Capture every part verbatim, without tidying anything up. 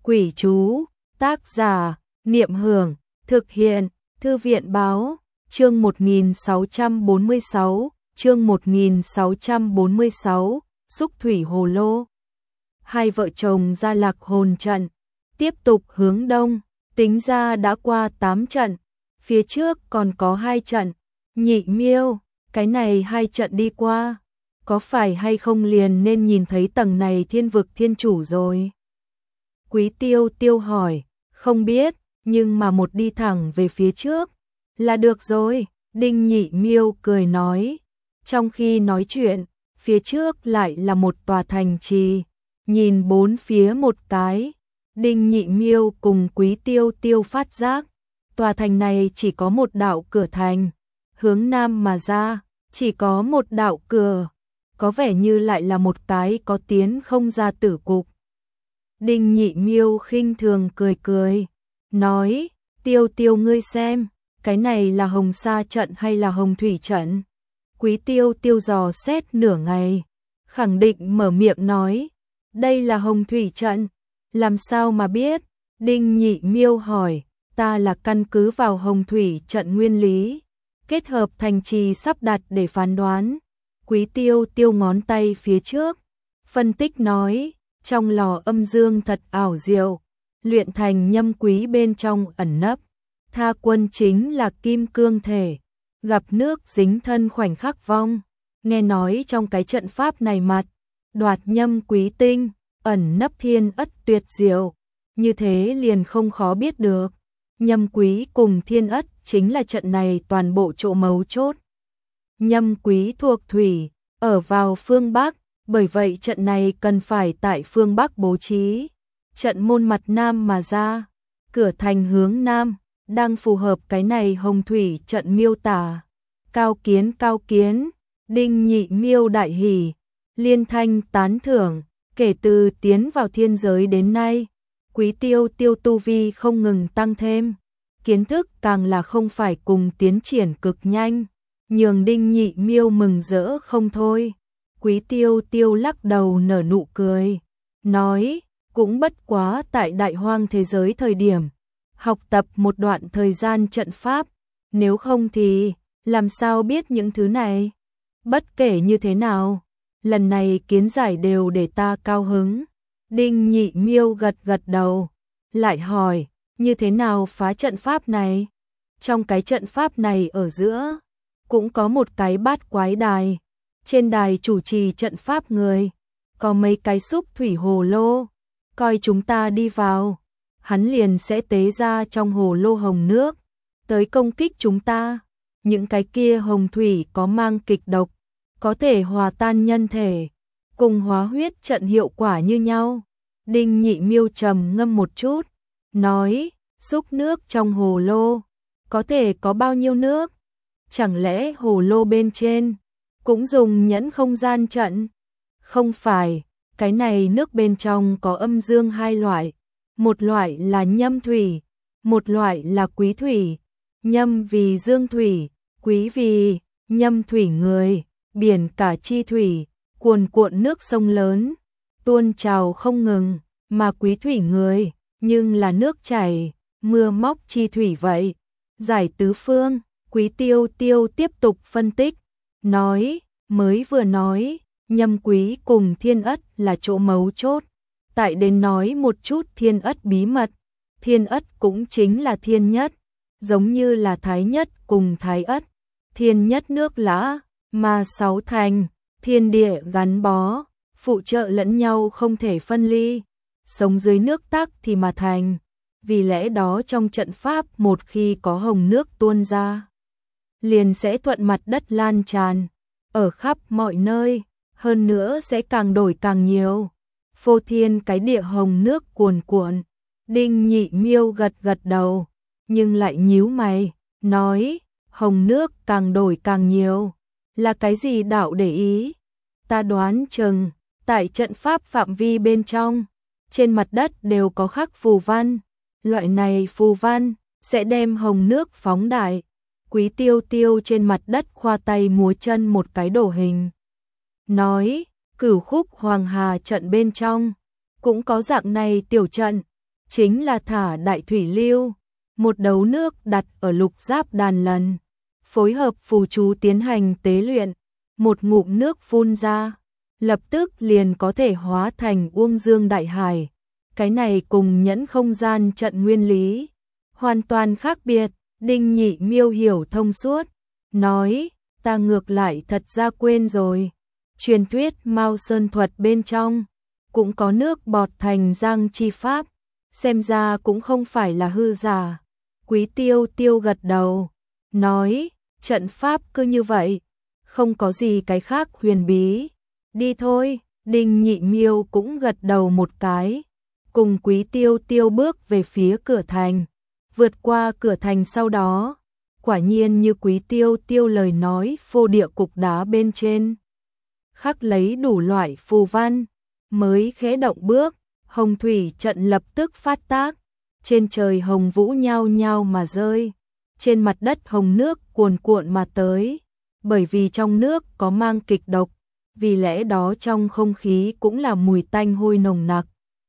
Quỷ chú, tác giả, Niệm Hưởng, thực hiện, Thư viện Báo, chương một nghìn sáu trăm bốn mươi sáu, chương một nghìn sáu trăm bốn mươi sáu, xúc thủy hồ lô. Hai vợ chồng ra Lạc Hồn trận, tiếp tục hướng đông, tính ra đã qua tám trận, phía trước còn có hai trận. Nhị Miêu, cái này hai trận đi qua, có phải hay không liền nên nhìn thấy tầng này thiên vực thiên chủ rồi? Quý Tiêu Tiêu hỏi, không biết, nhưng mà một đi thẳng về phía trước là được rồi. Đinh Nhị Miêu cười nói. Trong khi nói chuyện, phía trước lại là một tòa thành trì. Nhìn bốn phía một cái, Đinh Nhị Miêu cùng Quý Tiêu Tiêu phát giác, tòa thành này chỉ có một đạo cửa thành, hướng nam mà ra, chỉ có một đạo cửa, có vẻ như lại là một cái có tiến không ra tử cục. Đinh Nhị Miêu khinh thường cười cười, nói, Tiêu Tiêu ngươi xem, cái này là Hồng Sa trận hay là Hồng Thủy trận? Quý Tiêu Tiêu dò xét nửa ngày, khẳng định mở miệng nói, đây là Hồng Thủy trận. Làm sao mà biết? Đinh Nhị Miêu hỏi, ta là căn cứ vào Hồng Thủy trận nguyên lý, kết hợp thành trì sắp đặt để phán đoán. Quý Tiêu Tiêu ngón tay phía trước, phân tích nói, trong lò âm dương thật ảo diệu, luyện thành nhâm quý bên trong ẩn nấp, tha quân chính là kim cương thể, gặp nước dính thân khoảnh khắc vong. Nghe nói trong cái trận pháp này mặt, đoạt nhâm quý tinh, ẩn nấp thiên ất tuyệt diệu, như thế liền không khó biết được. Nhâm quý cùng thiên ất chính là trận này toàn bộ chỗ mấu chốt. Nhâm quý thuộc thủy, ở vào phương Bắc, bởi vậy trận này cần phải tại phương Bắc bố trí. Trận môn mặt nam mà ra, cửa thành hướng nam, đang phù hợp cái này Hồng Thủy trận miêu tả. Cao kiến cao kiến, Đinh Nhị Miêu đại hỉ, liên thanh tán thưởng, kể từ tiến vào thiên giới đến nay, Quý Tiêu Tiêu tu vi không ngừng tăng thêm, kiến thức càng là không phải cùng tiến triển cực nhanh, nhường Đinh Nhị Miêu mừng rỡ không thôi. Quý Tiêu Tiêu lắc đầu nở nụ cười, nói, cũng bất quá tại đại hoang thế giới thời điểm, học tập một đoạn thời gian trận pháp, nếu không thì làm sao biết những thứ này. Bất kể như thế nào, lần này kiến giải đều để ta cao hứng. Đinh Nhị Miêu gật gật đầu, lại hỏi, như thế nào phá trận pháp này? Trong cái trận pháp này ở giữa, cũng có một cái bát quái đài, trên đài chủ trì trận pháp người, có mấy cái xúc thủy hồ lô, coi chúng ta đi vào, hắn liền sẽ tế ra trong hồ lô hồng nước, tới công kích chúng ta. Những cái kia hồng thủy có mang kịch độc, có thể hòa tan nhân thể, cùng hóa huyết trận hiệu quả như nhau. Đinh Nhị Miêu trầm ngâm một chút, nói, xúc nước trong hồ lô, có thể có bao nhiêu nước? Chẳng lẽ hồ lô bên trên cũng dùng nhẫn không gian trận? Không phải, cái này nước bên trong có âm dương hai loại, một loại là nhâm thủy, một loại là quý thủy. Nhâm vì dương thủy, quý vì nhâm thủy người, biển cả chi thủy, cuồn cuộn nước sông lớn, tuôn trào không ngừng, mà quý thủy người, nhưng là nước chảy, mưa móc chi thủy vậy. Giải tứ phương, Quý Tiêu Tiêu tiếp tục phân tích, nói, mới vừa nói, nhâm quý cùng thiên ất là chỗ mấu chốt, tại đến nói một chút thiên ất bí mật. Thiên ất cũng chính là thiên nhất, giống như là thái nhất cùng thái ất, thiên nhất nước lã, mà sáu thành, thiên địa gắn bó, phụ trợ lẫn nhau không thể phân ly, sống dưới nước tắc thì mà thành. Vì lẽ đó trong trận pháp một khi có hồng nước tuôn ra, liền sẽ thuận mặt đất lan tràn, ở khắp mọi nơi, hơn nữa sẽ càng đổi càng nhiều. Phô thiên cái địa hồng nước cuồn cuộn. Đinh Nhị Miêu gật gật đầu, nhưng lại nhíu mày, nói, hồng nước càng đổi càng nhiều, là cái gì đạo để ý? Ta đoán chừng, tại trận pháp phạm vi bên trong, trên mặt đất đều có khắc phù văn, loại này phù văn sẽ đem hồng nước phóng đại. Quý Tiêu Tiêu trên mặt đất khoa tay múa chân một cái đồ hình, nói, Cửu Khúc Hoàng Hà trận bên trong cũng có dạng này tiểu trận, chính là thả đại thủy lưu, một đấu nước đặt ở lục giáp đàn lần, phối hợp phù chú tiến hành tế luyện, một ngụm nước phun ra, lập tức liền có thể hóa thành Uông Dương Đại Hải. Cái này cùng nhẫn không gian trận nguyên lý hoàn toàn khác biệt. Đinh Nhị Miêu hiểu thông suốt, nói, ta ngược lại thật ra quên rồi, truyền thuyết Mao Sơn thuật bên trong cũng có nước bọt thành giang chi pháp, xem ra cũng không phải là hư giả. Quý Tiêu Tiêu gật đầu, nói, trận pháp cứ như vậy, không có gì cái khác huyền bí, đi thôi. Đinh Nhị Miêu cũng gật đầu một cái, cùng Quý Tiêu Tiêu bước về phía cửa thành. Vượt qua cửa thành sau đó, quả nhiên như Quý Tiêu Tiêu lời nói, phô địa cục đá bên trên khắc lấy đủ loại phù văn, mới khẽ động bước, hồng thủy trận lập tức phát tác, trên trời hồng vũ nhao nhao mà rơi, trên mặt đất hồng nước cuồn cuộn mà tới, bởi vì trong nước có mang kịch độc, vì lẽ đó trong không khí cũng là mùi tanh hôi nồng nặc.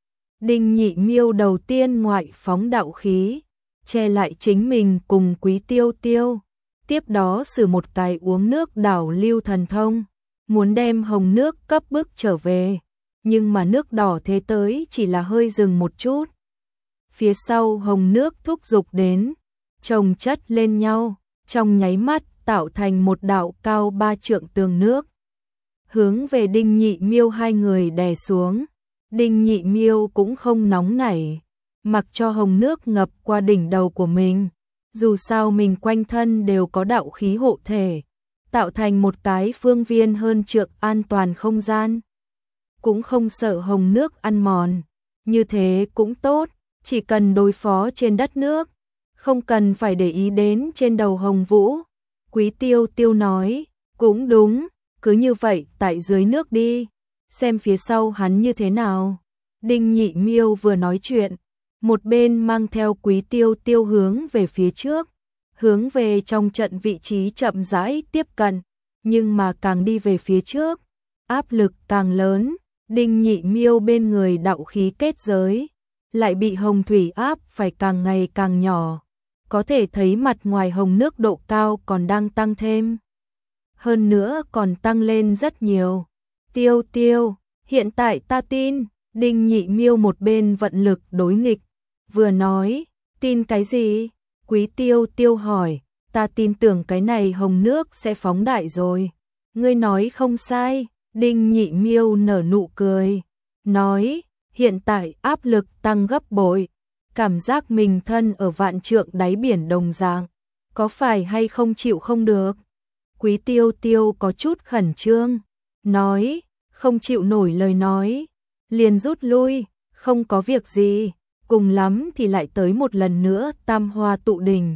Đinh Nhị Miêu đầu tiên ngoại phóng đạo khí, che lại chính mình cùng Quý Tiêu Tiêu, tiếp đó sử một cái uống nước đảo lưu thần thông, muốn đem hồng nước cấp bức trở về, nhưng mà nước đỏ thế tới chỉ là hơi dừng một chút. Phía sau hồng nước thúc giục đến, chồng chất lên nhau, trong nháy mắt tạo thành một đạo cao ba trượng tường nước, hướng về Đinh Nhị Miêu hai người đè xuống. Đinh Nhị Miêu cũng không nóng nảy, mặc cho hồng nước ngập qua đỉnh đầu của mình, dù sao mình quanh thân đều có đạo khí hộ thể, tạo thành một cái phương viên hơn trượng an toàn không gian, cũng không sợ hồng nước ăn mòn, như thế cũng tốt, chỉ cần đối phó trên đất nước, không cần phải để ý đến trên đầu hồng vũ. Quý Tiêu Tiêu nói, cũng đúng, cứ như vậy tại dưới nước đi, xem phía sau hắn như thế nào. Đinh Nhị Miêu vừa nói chuyện, một bên mang theo Quý Tiêu Tiêu hướng về phía trước, hướng về trong trận vị trí chậm rãi tiếp cận, nhưng mà càng đi về phía trước, áp lực càng lớn. Đinh Nhị Miêu bên người đạo khí kết giới lại bị hồng thủy áp phải càng ngày càng nhỏ, có thể thấy mặt ngoài hồng nước độ cao còn đang tăng thêm, hơn nữa còn tăng lên rất nhiều. Tiêu Tiêu, hiện tại ta tin. Đinh Nhị Miêu một bên vận lực đối nghịch, vừa nói, tin cái gì? Quý Tiêu Tiêu hỏi, ta tin tưởng cái này hồng nước sẽ phóng đại rồi. Ngươi nói không sai. Đinh Nhị Miêu nở nụ cười, nói, hiện tại áp lực tăng gấp bội, cảm giác mình thân ở vạn trượng đáy biển đồng dạng, có phải hay không chịu không được? Quý Tiêu Tiêu có chút khẩn trương, nói, không chịu nổi lời nói, liền rút lui, không có việc gì, cùng lắm thì lại tới một lần nữa tam hoa tụ đỉnh.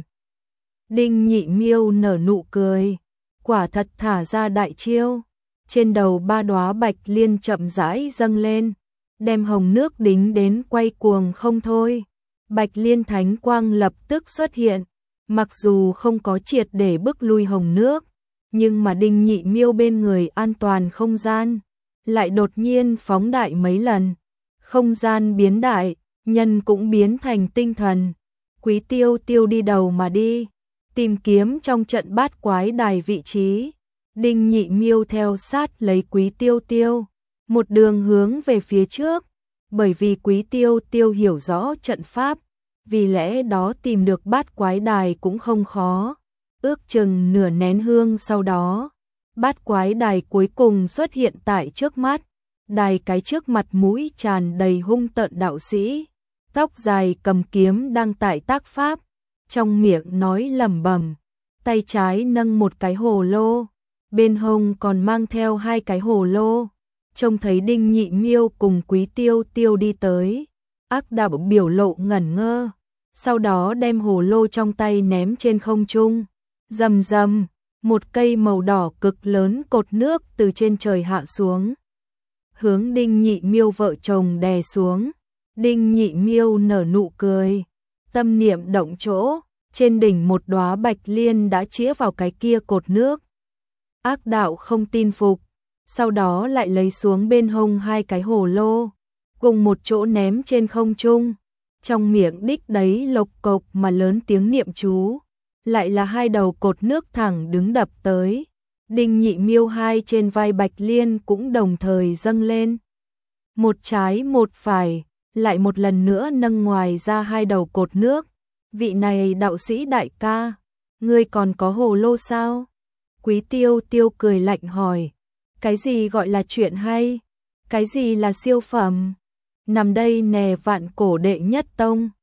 Đinh Nhị Miêu nở nụ cười, quả thật thả ra đại chiêu, trên đầu ba đóa bạch liên chậm rãi dâng lên, đem hồng nước đính đến quay cuồng không thôi. Bạch liên thánh quang lập tức xuất hiện, mặc dù không có triệt để bức lui hồng nước, nhưng mà Đinh Nhị Miêu bên người an toàn không gian lại đột nhiên phóng đại mấy lần, không gian biến đại, nhân cũng biến thành tinh thần. Quý Tiêu Tiêu đi đầu mà đi, tìm kiếm trong trận bát quái đài vị trí. Đinh Nhị Miêu theo sát lấy Quý Tiêu Tiêu, một đường hướng về phía trước, bởi vì Quý Tiêu Tiêu hiểu rõ trận pháp, vì lẽ đó tìm được bát quái đài cũng không khó. Ước chừng nửa nén hương sau đó, bát quái đài cuối cùng xuất hiện tại trước mắt. Đài cái trước mặt mũi tràn đầy hung tợn đạo sĩ, tóc dài cầm kiếm đang tại tác pháp, trong miệng nói lẩm bẩm, tay trái nâng một cái hồ lô, bên hông còn mang theo hai cái hồ lô. Trông thấy Đinh Nhị Miêu cùng Quý Tiêu Tiêu đi tới, ác đạo biểu lộ ngẩn ngơ, sau đó đem hồ lô trong tay ném trên không trung. Rầm rầm, một cây màu đỏ cực lớn cột nước từ trên trời hạ xuống, hướng Đinh Nhị Miêu vợ chồng đè xuống. Đinh Nhị Miêu nở nụ cười, tâm niệm động chỗ, trên đỉnh một đóa bạch liên đã chĩa vào cái kia cột nước. Ác đạo không tin phục, sau đó lại lấy xuống bên hông hai cái hồ lô, cùng một chỗ ném trên không trung. trong miệng đích đấy lộc cộc mà lớn tiếng niệm chú, lại là hai đầu cột nước thẳng đứng đập tới. Đinh Nhị Miêu hai trên vai Bạch Liên cũng đồng thời dâng lên. Một trái một phải, lại một lần nữa nâng ngoài ra hai đầu cột nước. Vị này đạo sĩ đại ca, ngươi còn có hồ lô sao? Quý Tiêu Tiêu cười lạnh hỏi, cái gì gọi là chuyện hay? Cái gì là siêu phẩm? Nằm đây nè vạn cổ đệ nhất tông,